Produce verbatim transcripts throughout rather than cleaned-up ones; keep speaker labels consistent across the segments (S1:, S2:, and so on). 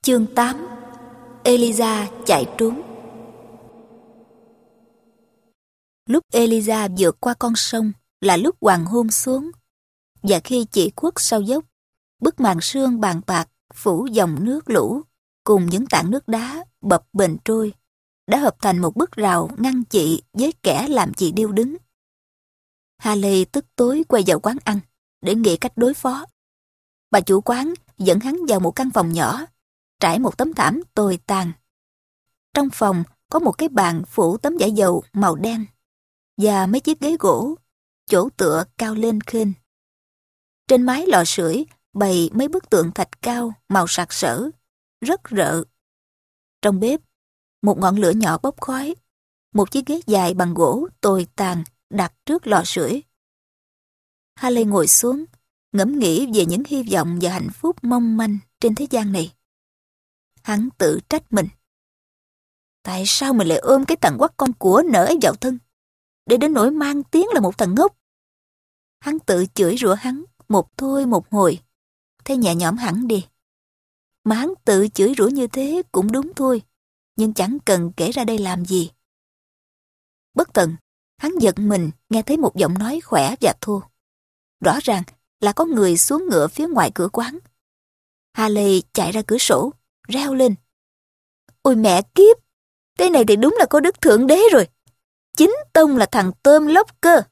S1: Chương tám. Eliza chạy trốn. Lúc Eliza vượt qua con sông là lúc hoàng hôn xuống, và khi chỉ khuất sau dốc, bức màn sương bàn bạc phủ dòng nước lũ cùng những tảng nước đá bập bềnh trôi đã hợp thành một bức rào ngăn chị với kẻ làm chị điêu đứng. Haley tức tối quay vào quán ăn để nghĩ cách đối phó. Bà chủ quán dẫn hắn vào một căn phòng nhỏ, trải một tấm thảm tồi tàn. Trong phòng có một cái bàn phủ tấm vải dầu màu đen và mấy chiếc ghế gỗ, chỗ tựa cao lên khênh. Trên mái lò sưởi bày mấy bức tượng thạch cao màu sặc sỡ, rất rợ. Trong bếp, một ngọn lửa nhỏ bốc khói, một chiếc ghế dài bằng gỗ tồi tàn đặt trước lò sưởi. Haley ngồi xuống, ngẫm nghĩ về những hy vọng và hạnh phúc mong manh trên thế gian này. Hắn tự trách mình. Tại sao mình lại ôm cái thằng quắc con của nở ấy vào thân, để đến nỗi mang tiếng là một thằng ngốc? Hắn tự chửi rủa hắn một thôi một hồi, thấy nhẹ nhõm hẳn đi. Mà hắn tự chửi rủa như thế cũng đúng thôi, nhưng chẳng cần kể ra đây làm gì. Bất tần, hắn giật mình nghe thấy một giọng nói khỏe và thô. Rõ ràng là có người xuống ngựa phía ngoài cửa quán. Haley chạy ra cửa sổ, reo lên. Ôi mẹ kiếp! Cái này thì đúng là có đức thượng đế rồi. Chính tông là thằng tôm lóc cơ.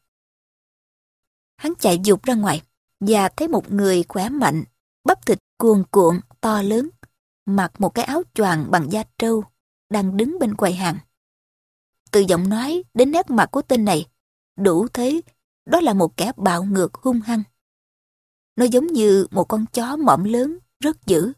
S1: Hắn chạy vụt ra ngoài và thấy một người khỏe mạnh, bắp thịt cuồn cuộn, to lớn, mặc một cái áo choàng bằng da trâu, đang đứng bên quầy hàng. Từ giọng nói đến nét mặt của tên này, đủ thấy đó là một kẻ bạo ngược hung hăng. Nó giống như một con chó mõm lớn, rất dữ.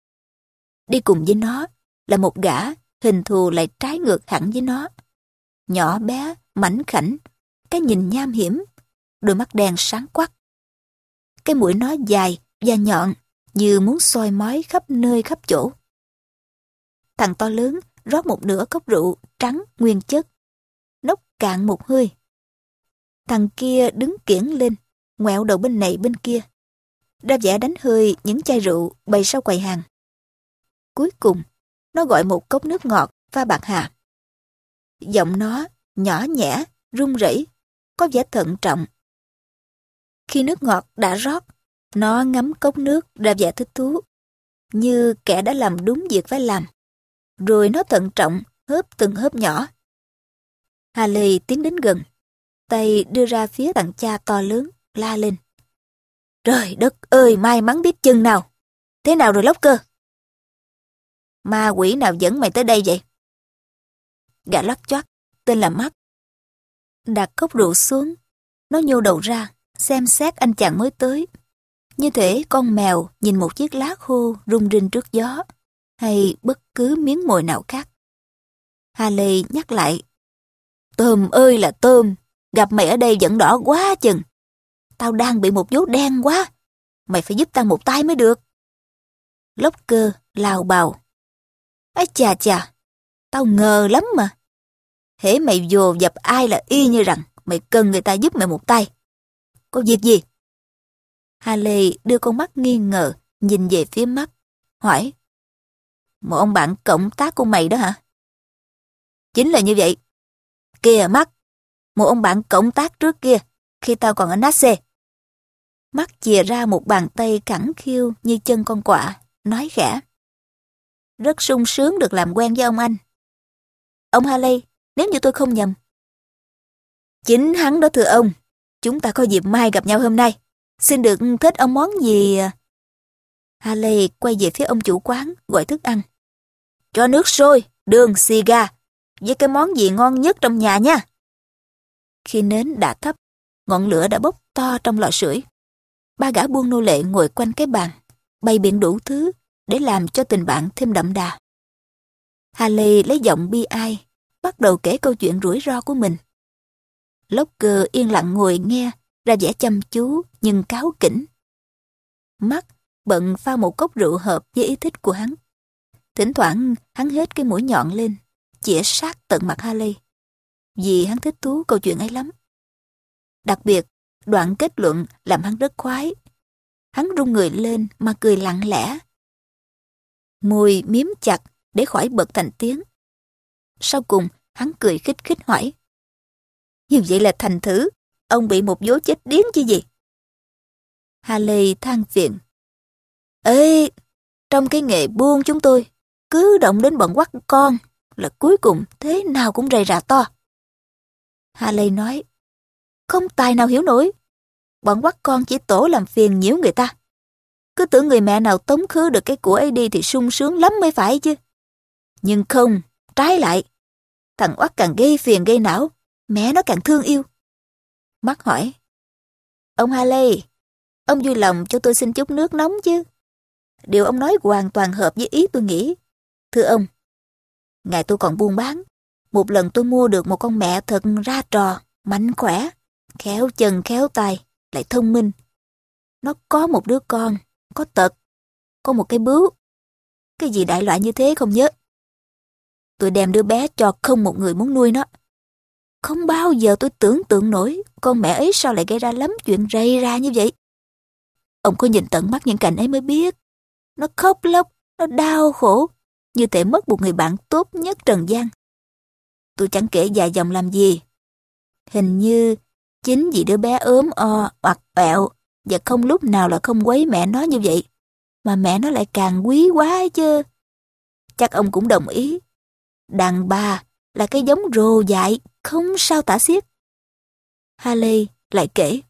S1: Đi cùng với nó là một gã hình thù lại trái ngược hẳn với nó. Nhỏ bé, mảnh khảnh, cái nhìn nham hiểm, đôi mắt đen sáng quắc. Cái mũi nó dài và nhọn như muốn soi mói khắp nơi khắp chỗ. Thằng to lớn rót một nửa cốc rượu trắng nguyên chất, nốc cạn một hơi. Thằng kia đứng kiễng lên, ngoẹo đầu bên này bên kia, ra vẻ đánh hơi những chai rượu bày sau quầy hàng. Cuối cùng, nó gọi một cốc nước ngọt pha bạc hà. Giọng nó nhỏ nhẹ, run rẩy, có vẻ thận trọng. Khi nước ngọt đã rót, nó ngắm cốc nước ra vẻ thích thú, như kẻ đã làm đúng việc phải làm. Rồi nó thận trọng hớp từng hớp nhỏ. Haley tiến đến gần, tay đưa ra phía thằng cha to lớn, la lên. Trời đất ơi, may mắn biết chừng nào. Thế nào rồi lóc cơ? Ma quỷ nào dẫn mày tới đây vậy? Gã lắc choác, tên là Mắt. Đặt cốc rượu xuống, nó nhô đầu ra, xem xét anh chàng mới tới. Như thể con mèo nhìn một chiếc lá khô rung rinh trước gió, hay bất cứ miếng mồi nào khác. Haley nhắc lại. Tôm ơi là tôm, gặp mày ở đây vẫn đỏ quá chừng. Tao đang bị một vố đen quá, mày phải giúp tao một tay mới được. Lóc cơ lào bào. Ái chà chà, tao ngờ lắm mà. Hễ mày vồ dập ai là y như rằng mày cần người ta giúp mày một tay. Có việc gì? Haley đưa con mắt nghi ngờ nhìn về phía Mắt, hỏi. Một ông bạn cộng tác của mày đó hả? Chính là như vậy. Kìa Mắt, một ông bạn cộng tác trước kia khi tao còn ở Nasse. Mắt chìa ra một bàn tay cẳng khiu như chân con quạ, nói khẽ. Rất sung sướng được làm quen với ông anh. Ông Haley, nếu như tôi không nhầm. Chính hắn đó thưa ông. Chúng ta có dịp mai gặp nhau hôm nay. Xin được thích ông món gì? Haley quay về phía ông chủ quán gọi thức ăn. Cho nước sôi, đường, xì gà, với cái món gì ngon nhất trong nhà nha. Khi nến đã thấp, ngọn lửa đã bốc to trong lò sưởi. Ba gã buôn nô lệ ngồi quanh cái bàn, bày biện đủ thứ để làm cho tình bạn thêm đậm đà. Haley lấy giọng bi ai, bắt đầu kể câu chuyện rủi ro của mình. Lóc cơ yên lặng ngồi nghe, ra vẻ chăm chú nhưng cáu kỉnh. Mắt bận pha một cốc rượu hợp với ý thích của hắn. Thỉnh thoảng hắn hết cái mũi nhọn lên, chĩa sát tận mặt Haley, vì hắn thích thú câu chuyện ấy lắm. Đặc biệt, đoạn kết luận làm hắn rất khoái. Hắn rung người lên mà cười lặng lẽ. Môi miếm chặt để khỏi bật thành tiếng. Sau cùng, hắn cười khích khích hỏi. Như vậy là thành thử, ông bị một vố chết điếng chứ gì? Haley than phiền. Ê, trong cái nghề buôn chúng tôi, cứ động đến bọn quắt con là cuối cùng thế nào cũng rầy rà to. Haley nói, không tài nào hiểu nổi. Bọn quắt con chỉ tổ làm phiền nhiễu người ta. Cứ tưởng người mẹ nào tống khứ được cái của ấy đi thì sung sướng lắm mới phải chứ. Nhưng không, trái lại. Thằng oắt càng gây phiền gây não, mẹ nó càng thương yêu. Mắt hỏi, ông Haley, ông vui lòng cho tôi xin chút nước nóng chứ. Điều ông nói hoàn toàn hợp với ý tôi nghĩ. Thưa ông, ngày tôi còn buôn bán, một lần tôi mua được một con mẹ thật ra trò, mạnh khỏe, khéo chân khéo tay, lại thông minh. Nó có một đứa con, có tật, có một cái bướu. Cái gì đại loại như thế không nhớ. Tôi đem đứa bé cho không một người muốn nuôi nó. Không bao giờ tôi tưởng tượng nổi con mẹ ấy sao lại gây ra lắm chuyện rầy ra như vậy. Ông có nhìn tận mắt những cảnh ấy mới biết. Nó khóc lóc, nó đau khổ, như thể mất một người bạn tốt nhất trần gian. Tôi chẳng kể dài dòng làm gì. Hình như chính vì đứa bé ốm o, oặt ẹo và không lúc nào là không quấy mẹ nó như vậy, mà mẹ nó lại càng quý quá ấy chứ. Chắc ông cũng đồng ý. Đàn bà là cái giống rồ dại, không sao tả xiết. Haley lại kể.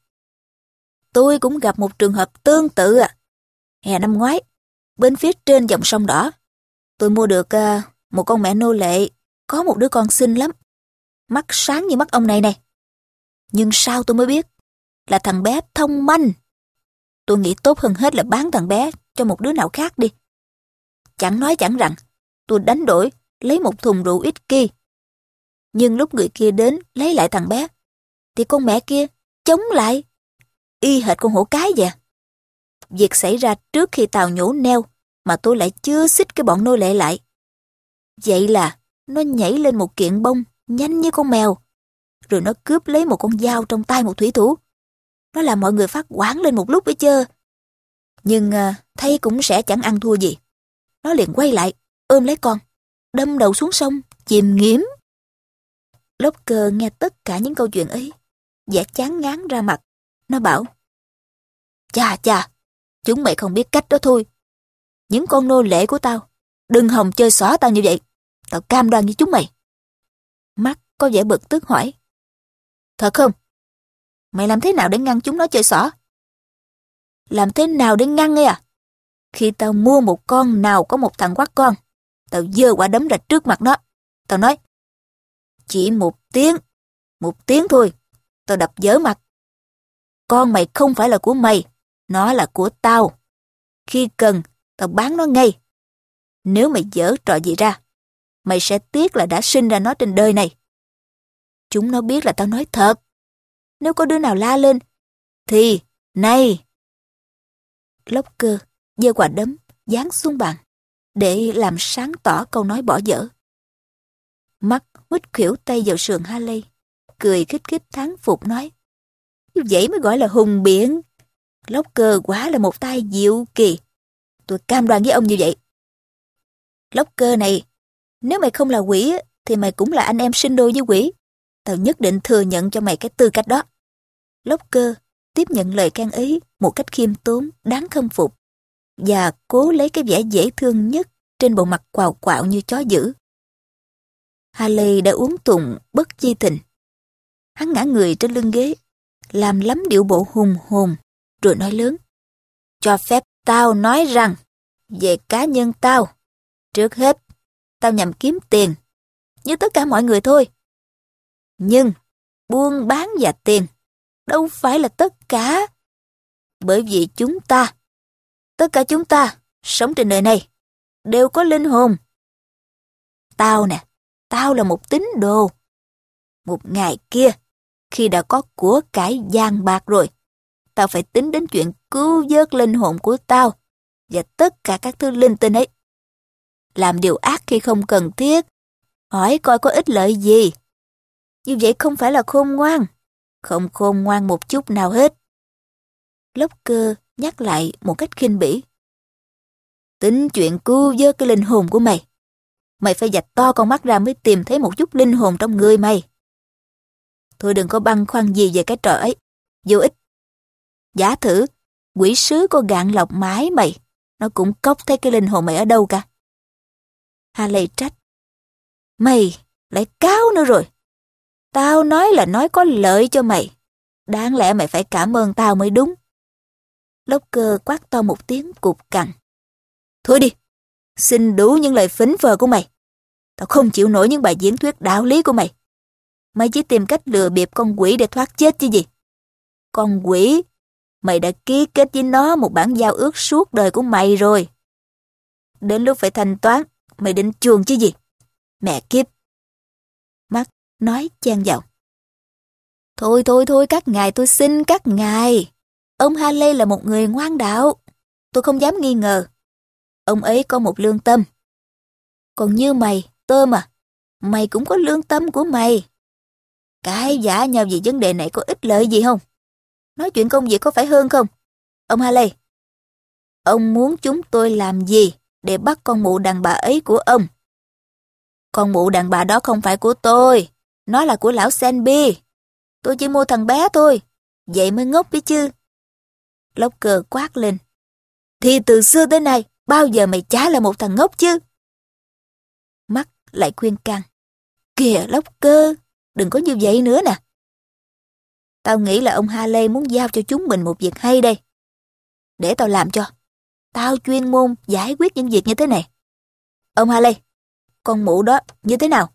S1: Tôi cũng gặp một trường hợp tương tự à. Hè năm ngoái, bên phía trên dòng sông Đỏ, tôi mua được uh, một con mẹ nô lệ, có một đứa con xinh lắm. Mắt sáng như mắt ông này này. Nhưng sao tôi mới biết là thằng bé thông manh. Tôi nghĩ tốt hơn hết là bán thằng bé cho một đứa nào khác đi. Chẳng nói chẳng rằng, tôi đánh đổi lấy một thùng rượu whisky. Nhưng lúc người kia đến lấy lại thằng bé, thì con mẹ kia chống lại, y hệt con hổ cái vậy. Việc xảy ra trước khi tàu nhổ neo, mà tôi lại chưa xích cái bọn nô lệ lại. Vậy là nó nhảy lên một kiện bông nhanh như con mèo, rồi nó cướp lấy một con dao trong tay một thủy thủ. Nó làm mọi người phát hoảng lên một lúc ấy chứ. Nhưng à, thấy cũng sẽ chẳng ăn thua gì. Nó liền quay lại, ôm lấy con, đâm đầu xuống sông, chìm nghiễm. Locker nghe tất cả những câu chuyện ấy, vẻ chán ngán ra mặt. Nó bảo, chà chà, chúng mày không biết cách đó thôi. Những con nô lệ của tao, đừng hòng chơi xỏ tao như vậy. Tao cam đoan với chúng mày. Mắt có vẻ bực tức hỏi, thật không? Mày làm thế nào để ngăn chúng nó chơi xỏ? Làm thế nào để ngăn ấy à? Khi tao mua một con nào có một thằng quắt con, tao giơ quả đấm ra trước mặt nó. Tao nói, chỉ một tiếng, một tiếng thôi, tao đập vỡ mặt. Con mày không phải là của mày, nó là của tao. Khi cần, tao bán nó ngay. Nếu mày giở trò gì ra, mày sẽ tiếc là đã sinh ra nó trên đời này. Chúng nó biết là tao nói thật. Nếu có đứa nào la lên, thì, này! Locker giơ quả đấm, giáng xuống bàn, để làm sáng tỏ câu nói bỏ dở. Mắt huýt khuỷu tay vào sườn Haley, cười khích khích thán phục nói, như vậy mới gọi là hùng biện. Locker quả là một tay diệu kỳ. Tôi cam đoan với ông như vậy. Locker này, nếu mày không là quỷ, thì mày cũng là anh em sinh đôi với quỷ. Tao nhất định thừa nhận cho mày cái tư cách đó. Locker tiếp nhận lời khen ấy một cách khiêm tốn, đáng khâm phục, và cố lấy cái vẻ dễ thương nhất trên bộ mặt quào quạo như chó dữ. Haley đã uống tùng bất chi tình. Hắn ngã người trên lưng ghế, làm lắm điệu bộ hùng hồn, rồi nói lớn, cho phép tao nói rằng, về cá nhân tao, trước hết, tao nhằm kiếm tiền, như tất cả mọi người thôi. Nhưng, buôn bán và tiền, đâu phải là tất cả. Bởi vì chúng ta, tất cả chúng ta, sống trên đời này, đều có linh hồn. Tao nè, tao là một tín đồ. Một ngày kia, khi đã có của cải vàng bạc rồi, tao phải tính đến chuyện cứu vớt linh hồn của tao và tất cả các thứ linh tinh ấy. Làm điều ác khi không cần thiết, hỏi coi có ích lợi gì. Như vậy không phải là khôn ngoan, không khôn ngoan một chút nào hết. Locker nhắc lại một cách khinh bỉ. Tính chuyện cứu vớt cái linh hồn của mày. Mày phải dạch to con mắt ra mới tìm thấy một chút linh hồn trong người mày. Thôi đừng có băn khoăn gì về cái trò ấy. Vô ích. Giả thử, quỷ sứ có gạn lọc mãi mày, nó cũng cóc thấy cái linh hồn mày ở đâu cả. Harley trách. Mày lại cáo nữa rồi. Tao nói là nói có lợi cho mày. Đáng lẽ mày phải cảm ơn tao mới đúng. Locker quát to một tiếng cục cằn. Thôi đi, xin đủ những lời phỉnh phờ của mày. Tao không chịu nổi những bài diễn thuyết đạo lý của mày. Mày chỉ tìm cách lừa bịp con quỷ để thoát chết chứ gì. Con quỷ, mày đã ký kết với nó một bản giao ước suốt đời của mày rồi. Đến lúc phải thanh toán, mày định chuồn chứ gì. Mẹ kiếp. Mark nói chen vào. Thôi thôi thôi các ngài, tôi xin các ngài. Ông Harley là một người ngoan đạo. Tôi không dám nghi ngờ. Ông ấy có một lương tâm. Còn như mày, Tôm à, mày cũng có lương tâm của mày. Cái giả nhau vì vấn đề này có ích lợi gì không? Nói chuyện công việc có phải hơn không? Ông Harley, ông muốn chúng tôi làm gì để bắt con mụ đàn bà ấy của ông? Con mụ đàn bà đó không phải của tôi. Nó là của lão Selby. Tôi chỉ mua thằng bé thôi. Vậy mới ngốc đấy chứ. Locker quát lên. Thì từ xưa tới nay, bao giờ mày chả là một thằng ngốc chứ? Mark lại khuyên can. Kìa Locker, đừng có như vậy nữa nè. Tao nghĩ là ông Harley muốn giao cho chúng mình một việc hay đây. Để tao làm cho. Tao chuyên môn giải quyết những việc như thế này. Ông Harley, con mụ đó như thế nào?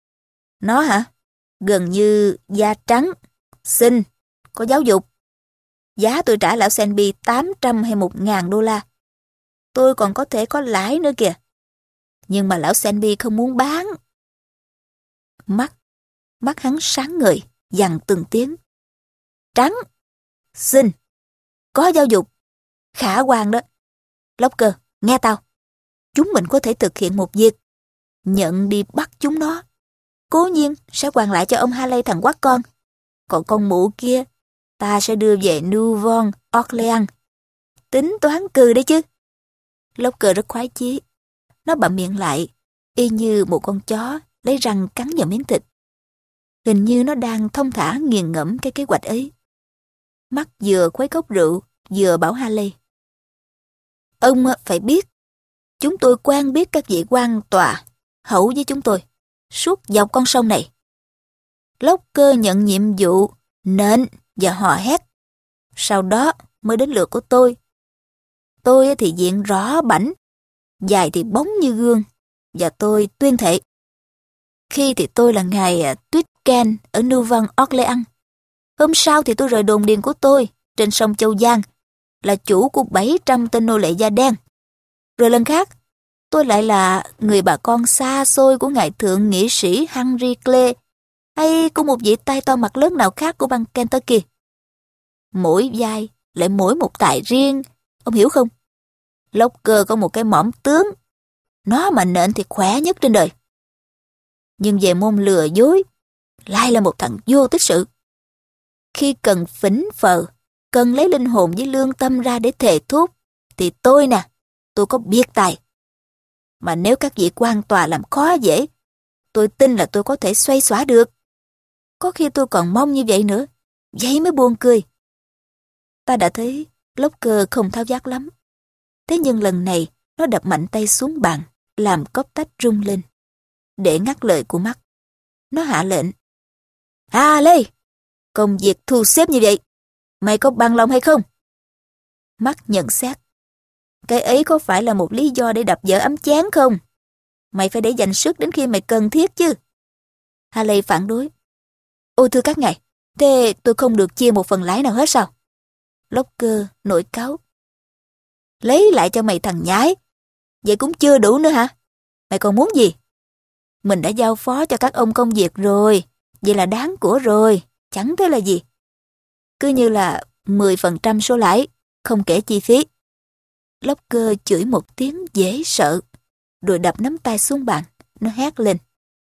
S1: Nó hả? Gần như da trắng, xinh, có giáo dục. Giá tôi trả lão Selby tám trăm hay một ngàn đô la. Tôi còn có thể có lãi nữa kìa. Nhưng mà lão Selby không muốn bán. Mắt, mắt hắn sáng ngời, dằn từng tiếng. Trắng, xinh, có giáo dục, khả quan đó. Locker, nghe tao. Chúng mình có thể thực hiện một việc. Nhận đi bắt chúng nó. Cố nhiên sẽ hoàn lại cho ông Harley thằng quát con. Còn con mụ kia, ta sẽ đưa về Nouveau Orleans. Tính toán cừ đấy chứ. Locker rất khoái chí. Nó bặm miệng lại, y như một con chó lấy răng cắn vào miếng thịt. Hình như nó đang thông thả nghiền ngẫm cái kế hoạch ấy. Mắt vừa khuấy cốc rượu, vừa bảo Harley. Ông phải biết, chúng tôi quen biết các vị quan tòa hậu với chúng tôi suốt dọc con sông này. Locker nhận nhiệm vụ nện và hò hét. Sau đó mới đến lượt của tôi. Tôi thì diện rõ bảnh, dài thì bóng như gương, và tôi tuyên thệ. Khi thì tôi là ngài Twitken ở Nouveau Orleans. Hôm sau thì tôi rời đồn điền của tôi trên sông Châu Giang, là chủ của bảy trăm tên nô lệ da đen. Rồi lần khác, tôi lại là người bà con xa xôi của ngài thượng nghị sĩ Henry Clay, hay của một vị tay to mặt lớn nào khác của bang Kentucky. Mỗi vai lại mỗi một tài riêng, ông hiểu không? Locker có một cái mõm tướng, nó mà nện thì khỏe nhất trên đời. Nhưng về môn lừa dối, lại là một thằng vô tích sự. Khi cần phỉnh phờ, cần lấy linh hồn với lương tâm ra để thề thốt, thì tôi nè, tôi có biết tài. Mà nếu các vị quan tòa làm khó dễ, tôi tin là tôi có thể xoay xóa được. Có khi tôi còn mong như vậy nữa, vậy mới buồn cười. Ta đã thấy Locker không tháo vát lắm. Thế nhưng lần này, nó đập mạnh tay xuống bàn, làm cốc tách rung lên. Để ngắt lời của Mark, nó hạ lệnh. À Lê, công việc thu xếp như vậy, mày có bằng lòng hay không? Mark nhận xét. Cái ấy có phải là một lý do để đập vỡ ấm chén không? Mày phải để dành sức đến khi mày cần thiết chứ. Harley phản đối. Ôi thưa các ngài, thế tôi không được chia một phần lãi nào hết sao? Locker nổi cáu. Lấy lại cho mày thằng nhái. Vậy cũng chưa đủ nữa hả? Mày còn muốn gì? Mình đã giao phó cho các ông công việc rồi. Vậy là đáng của rồi. Chẳng thế là gì. Cứ như là mười phần trăm số lãi, không kể chi phí. Locker chửi một tiếng dễ sợ, rồi đập nắm tay xuống bàn. Nó hét lên.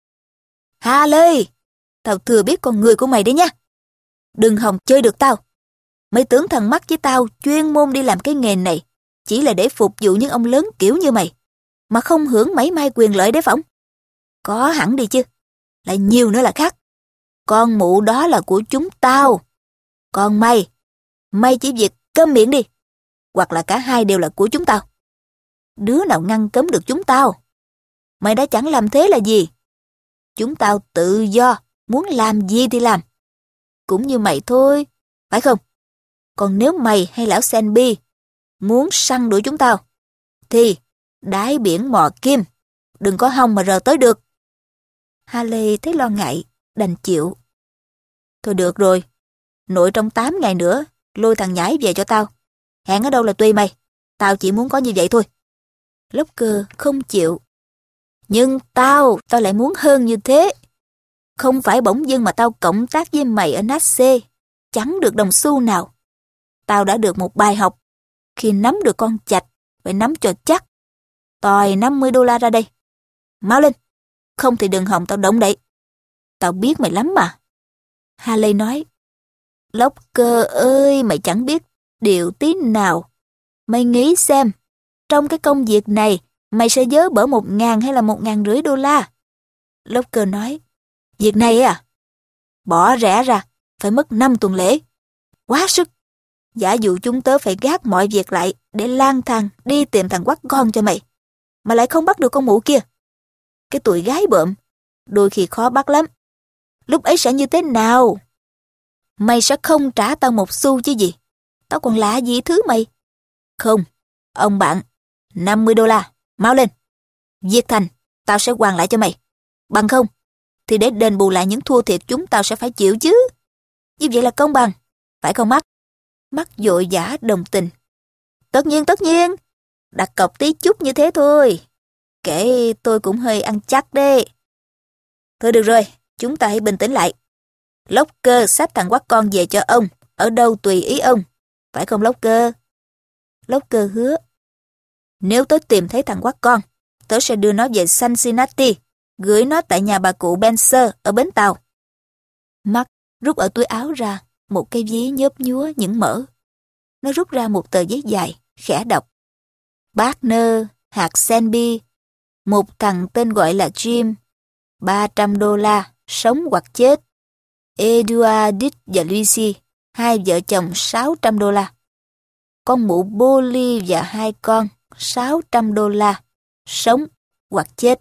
S1: Harley, tao thừa biết con người của mày đấy nha. Đừng hòng chơi được tao. Mày tưởng thằng Mark với tao chuyên môn đi làm cái nghề này chỉ là để phục vụ những ông lớn kiểu như mày, mà không hưởng mảy may quyền lợi đấy phỏng. Có hẳn đi chứ, lại nhiều nữa là khác. Con mụ đó là của chúng tao. Còn mày, mày chỉ việc câm miệng đi, hoặc là cả hai đều là của chúng tao. Đứa nào ngăn cấm được chúng tao? Mày đã chẳng làm thế là gì? Chúng tao tự do, muốn làm gì thì làm. Cũng như mày thôi, phải không? Còn nếu mày hay lão Senby muốn săn đuổi chúng tao, thì đáy biển mò kim, đừng có hòng mà rờ tới được. Haley thấy lo ngại, đành chịu. Thôi được rồi, nội trong tám ngày nữa, lôi thằng nhãi về cho tao. Hẹn ở đâu là tùy mày, tao chỉ muốn có như vậy thôi. Locker không chịu. Nhưng tao, tao lại muốn hơn như thế. Không phải bỗng dưng mà tao cộng tác với mày ở Nasse, chẳng được đồng xu nào. Tao đã được một bài học. Khi nắm được con chạch, phải nắm cho chắc. Tòi năm mươi đô la ra đây. Mau lên, không thì đừng hòng tao động đậy. Tao biết mày lắm mà. Haley nói, Locker ơi, mày chẳng biết điều tí nào. Mày nghĩ xem, trong cái công việc này, mày sẽ dớ bở một ngàn hay là một ngàn rưỡi đô la? Locker nói, việc này à? Bỏ rẻ ra, phải mất năm tuần lễ. Quá sức. Giả dụ chúng tớ phải gác mọi việc lại để lang thang đi tìm thằng quắt con cho mày, mà lại không bắt được con mụ kia. Cái tụi gái bợm, đôi khi khó bắt lắm. Lúc ấy sẽ như thế nào? Mày sẽ không trả tao một xu chứ gì. Tao còn lạ gì thứ mày. Không, ông bạn, năm mươi đô la, mau lên. Việc thành, tao sẽ hoàn lại cho mày. Bằng không, thì để đền bù lại những thua thiệt chúng tao sẽ phải chịu chứ. Như vậy là công bằng, phải không Mắt? Mắt vội vã đồng tình. Tất nhiên, tất nhiên. Đặt cọc tí chút như thế thôi. Kể tôi cũng hơi ăn chắc đấy. Thôi được rồi, chúng ta hãy bình tĩnh lại. Locker xách thằng quắt con về cho ông, ở đâu tùy ý ông. Phải không Locker? Locker hứa. Nếu tớ tìm thấy thằng quắt con, tớ sẽ đưa nó về Cincinnati, gửi nó tại nhà bà cụ Benser ở bến tàu. Mark rút ở túi áo ra một cái ví nhớp nhúa những mỡ. Nó rút ra một tờ giấy dài, khẽ đọc. Partner, hạt Senby, một thằng tên gọi là Jim, ba trăm đô la, sống hoặc chết. Edward, Dick và Lucy, hai vợ chồng sáu trăm đô la. Con mụ Polly và hai con, sáu trăm đô la, sống hoặc chết.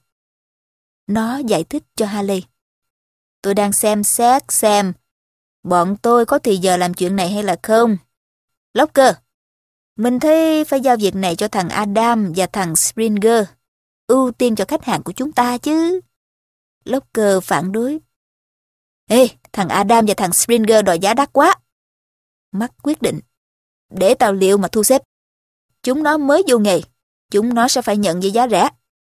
S1: Nó giải thích cho Haley. Tôi đang xem xét xem bọn tôi có thì giờ làm chuyện này hay là không. Locker, mình thấy phải giao việc này cho thằng Adam và thằng Springer. Ưu tiên cho khách hàng của chúng ta chứ. Locker phản đối. Ê, thằng Adam và thằng Springer đòi giá đắt quá. Mắt quyết định. Để tao liệu mà thu xếp. Chúng nó mới vô nghề. Chúng nó sẽ phải nhận với giá rẻ.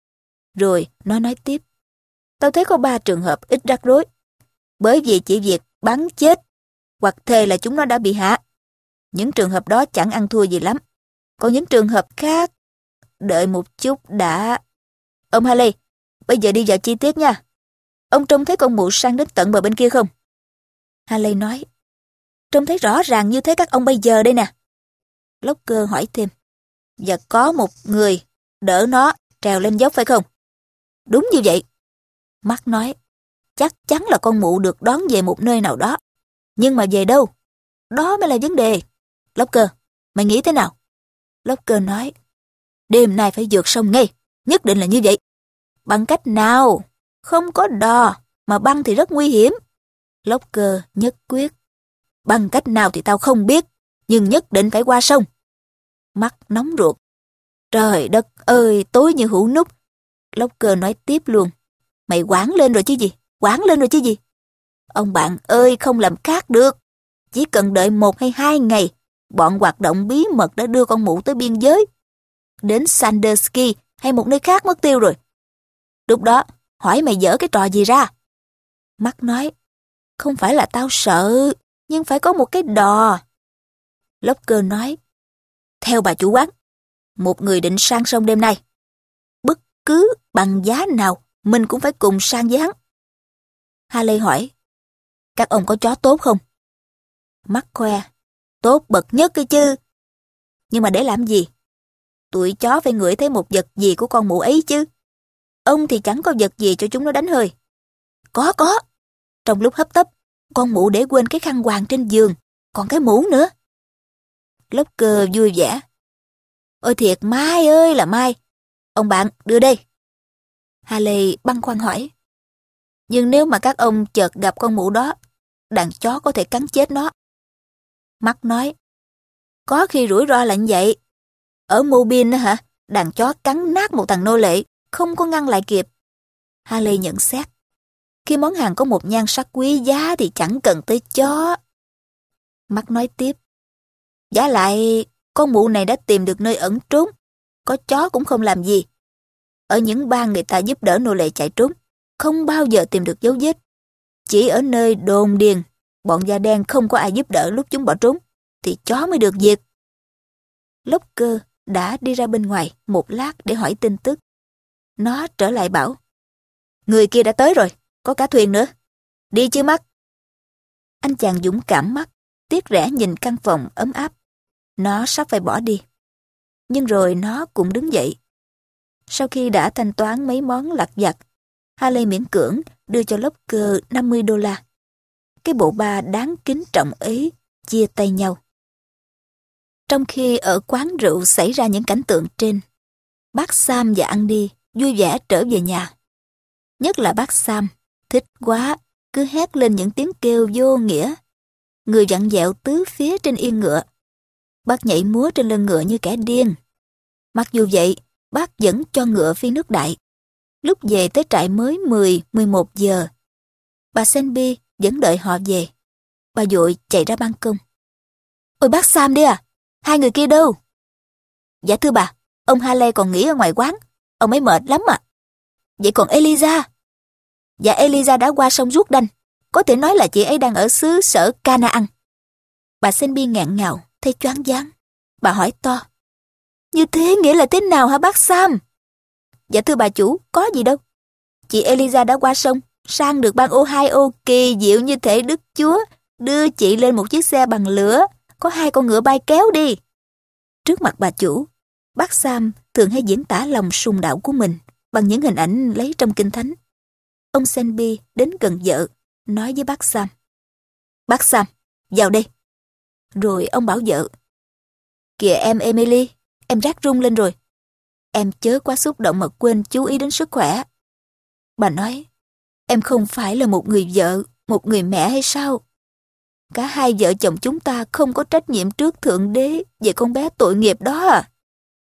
S1: Rồi nó nói tiếp. Tao thấy có ba trường hợp ít rắc rối. Bởi vì chỉ việc bắn chết hoặc thề là chúng nó đã bị hạ. Những trường hợp đó chẳng ăn thua gì lắm. Còn những trường hợp khác, đợi một chút đã. Ông Haley, bây giờ đi vào chi tiết nha. Ông trông thấy con mụ sang đến tận bờ bên kia không? Haley nói, trông thấy rõ ràng như thế các ông bây giờ đây nè. Locker hỏi thêm, và có một người đỡ nó trèo lên dốc phải không? Đúng như vậy. Mark nói, chắc chắn là con mụ được đón về một nơi nào đó. Nhưng mà về đâu? Đó mới là vấn đề. Locker, mày nghĩ thế nào? Locker nói, đêm nay phải vượt sông ngay, nhất định là như vậy. Bằng cách nào? Không có đò, mà băng thì rất nguy hiểm. Locker nhất quyết. Bằng cách nào thì tao không biết, nhưng nhất định phải qua sông. Mắt nóng ruột. Trời đất ơi, tối như hũ nút. Locker nói tiếp luôn. Mày quảng lên rồi chứ gì? Quảng lên rồi chứ gì? Ông bạn ơi, không làm khác được. Chỉ cần đợi một hay hai ngày, bọn hoạt động bí mật đã đưa con mụ tới biên giới. Đến Sandusky hay một nơi khác mất tiêu rồi. Lúc đó, hỏi mày dở cái trò gì ra? Mắt nói, không phải là tao sợ, nhưng phải có một cái đò. Locker nói, theo bà chủ quán, một người định sang sông đêm nay. Bất cứ bằng giá nào, mình cũng phải cùng sang với hắn. Haley hỏi, các ông có chó tốt không? Mắt khoe, tốt bậc nhất cái chứ. Nhưng mà để làm gì? Tụi chó phải ngửi thấy một vật gì của con mụ ấy chứ. Ông thì chẳng có vật gì cho chúng nó đánh hơi. Có có. Trong lúc hấp tấp, con mụ để quên cái khăn quàng trên giường, còn cái mũ nữa. Locker vui vẻ. Ôi thiệt Mai ơi là Mai. Ông bạn đưa đây. Haley băn khoăn hỏi. Nhưng nếu mà các ông chợt gặp con mụ đó, đàn chó có thể cắn chết nó. Mark nói. Có khi rủi ro là như vậy. Ở Mobile hả, đàn chó cắn nát một thằng nô lệ, không có ngăn lại kịp. Haley nhận xét. Khi món hàng có một nhan sắc quý giá thì chẳng cần tới chó. Mark nói tiếp. Vả lại, con mụ này đã tìm được nơi ẩn trốn. Có chó cũng không làm gì. Ở những bang người ta giúp đỡ nô lệ chạy trốn, không bao giờ tìm được dấu vết. Chỉ ở nơi đồn điền, bọn da đen không có ai giúp đỡ lúc chúng bỏ trốn, thì chó mới được diệt. Locker đã đi ra bên ngoài một lát để hỏi tin tức. Nó trở lại bảo. Người kia đã tới rồi, có cả thuyền nữa. Đi chứ Mark. Anh chàng dũng cảm Mark tiếc rẻ nhìn căn phòng ấm áp. Nó sắp phải bỏ đi. Nhưng rồi nó cũng đứng dậy. Sau khi đã thanh toán mấy món lặt vặt, Haley miễn cưỡng đưa cho Locker năm mươi đô la. Cái bộ ba đáng kính trọng ấy chia tay nhau. Trong khi ở quán rượu xảy ra những cảnh tượng trên, bác Sam và Andy vui vẻ trở về nhà. Nhất là bác Sam, thích quá, cứ hét lên những tiếng kêu vô nghĩa. Người vặn vẹo tứ phía trên yên ngựa. Bác nhảy múa trên lưng ngựa như kẻ điên. Mặc dù vậy, bác vẫn cho ngựa phi nước đại. Lúc về tới trại mới mười, mười một giờ. Bà Selby vẫn đợi họ về. Bà vội chạy ra ban công. Ôi bác Sam đi à? Hai người kia đâu? Dạ thưa bà, ông Haley còn nghỉ ở ngoài quán. Ông ấy mệt lắm à. Vậy còn Eliza? Dạ Eliza đã qua sông Jordan. Có thể nói là chị ấy đang ở xứ sở Canaan. Bà Selby ngẹn ngào, thấy choáng váng. Bà hỏi to. Như thế nghĩa là thế nào hả bác Sam? Dạ thưa bà chủ, có gì đâu. Chị Eliza đã qua sông, sang được bang Ohio kỳ diệu như thể Đức Chúa đưa chị lên một chiếc xe bằng lửa, có hai con ngựa bay kéo đi. Trước mặt bà chủ, bác Sam thường hay diễn tả lòng sùng đạo của mình bằng những hình ảnh lấy trong Kinh Thánh. Ông Selby đến gần vợ, nói với bác Sam. Bác Sam, vào đây. Rồi ông bảo vợ. Kìa em Emily, em rát run lên rồi. Em chớ quá xúc động mà quên chú ý đến sức khỏe. Bà nói, em không phải là một người vợ, một người mẹ hay sao? Cả hai vợ chồng chúng ta không có trách nhiệm trước Thượng Đế về con bé tội nghiệp đó à?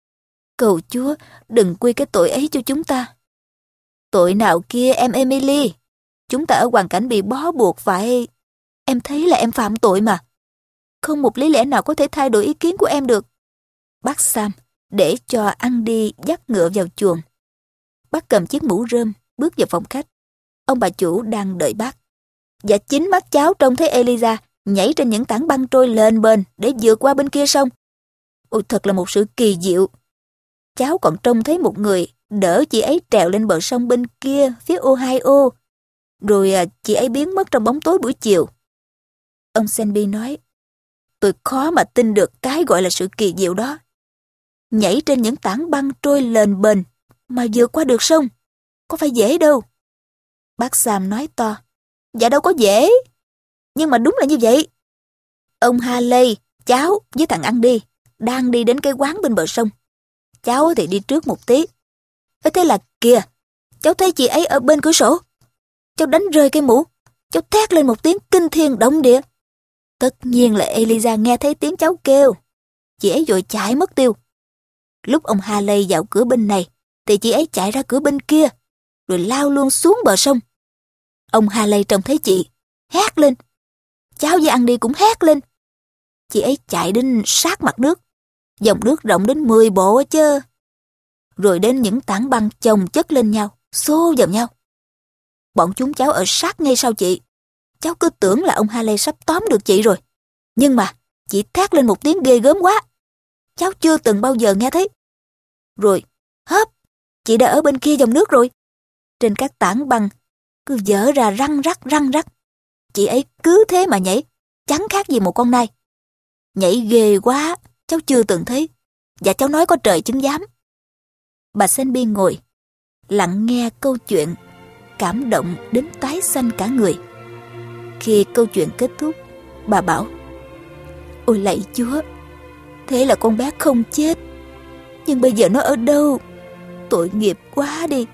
S1: Cầu Chúa đừng quy cái tội ấy cho chúng ta. Tội nào kia em Emily? Chúng ta ở hoàn cảnh bị bó buộc phải... Em thấy là em phạm tội mà. Không một lý lẽ nào có thể thay đổi ý kiến của em được. Bác Sam để cho Andy dắt ngựa vào chuồng. Bác cầm chiếc mũ rơm bước vào phòng khách. Ông bà chủ đang đợi bác. Và chính mắt cháu trông thấy Eliza nhảy trên những tảng băng trôi lên bền để vượt qua bên kia sông. Ôi thật là một sự kỳ diệu. Cháu còn trông thấy một người đỡ chị ấy trèo lên bờ sông bên kia phía Ohio. Rồi à, chị ấy biến mất trong bóng tối buổi chiều. Ông Selby nói, tôi khó mà tin được cái gọi là sự kỳ diệu đó. Nhảy trên những tảng băng trôi lên bền mà vượt qua được sông. Có phải dễ đâu. Bác Sam nói to, dạ đâu có dễ. Nhưng mà đúng là như vậy. Ông Haley, cháu với thằng Andy đang đi đến cái quán bên bờ sông. Cháu thì đi trước một tí. Thế là kìa, cháu thấy chị ấy ở bên cửa sổ. Cháu đánh rơi cái mũ. Cháu thét lên một tiếng kinh thiên động địa. Tất nhiên là Eliza nghe thấy tiếng cháu kêu. Chị ấy vội chạy mất tiêu. Lúc ông Haley vào cửa bên này, thì chị ấy chạy ra cửa bên kia, rồi lao luôn xuống bờ sông. Ông Haley trông thấy chị, hét lên. Cháu với Andy cũng hét lên. Chị ấy chạy đến sát mặt nước. Dòng nước rộng đến mười bộ chứ. Rồi đến những tảng băng chồng chất lên nhau, xô vào nhau. Bọn chúng cháu ở sát ngay sau chị. Cháu cứ tưởng là ông Haley sắp tóm được chị rồi. Nhưng mà chị thét lên một tiếng ghê gớm quá. Cháu chưa từng bao giờ nghe thấy. Rồi, hớp, chị đã ở bên kia dòng nước rồi. Trên các tảng băng, cứ vỡ ra răng rắc răng rắc. Chị ấy cứ thế mà nhảy, chẳng khác gì một con nai. Nhảy ghê quá, cháu chưa từng thấy. Dạ cháu nói có trời chứng giám. Bà Senbi ngồi, lặng nghe câu chuyện, cảm động đến tái xanh cả người. Khi câu chuyện kết thúc, bà bảo: Ôi lạy Chúa, thế là con bé không chết. Nhưng bây giờ nó ở đâu? Tội nghiệp quá đi.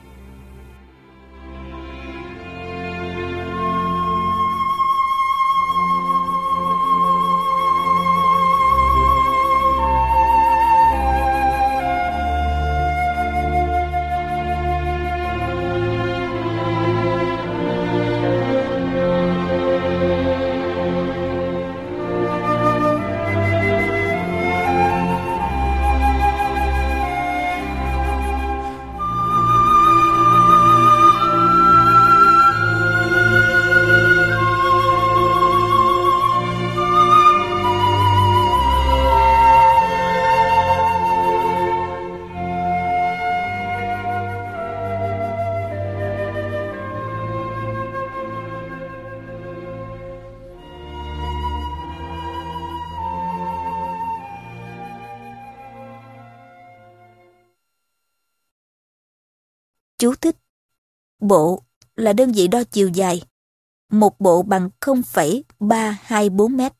S1: Chú thích: bộ là đơn vị đo chiều dài. Một bộ bằng không phẩy ba hai bốn mét.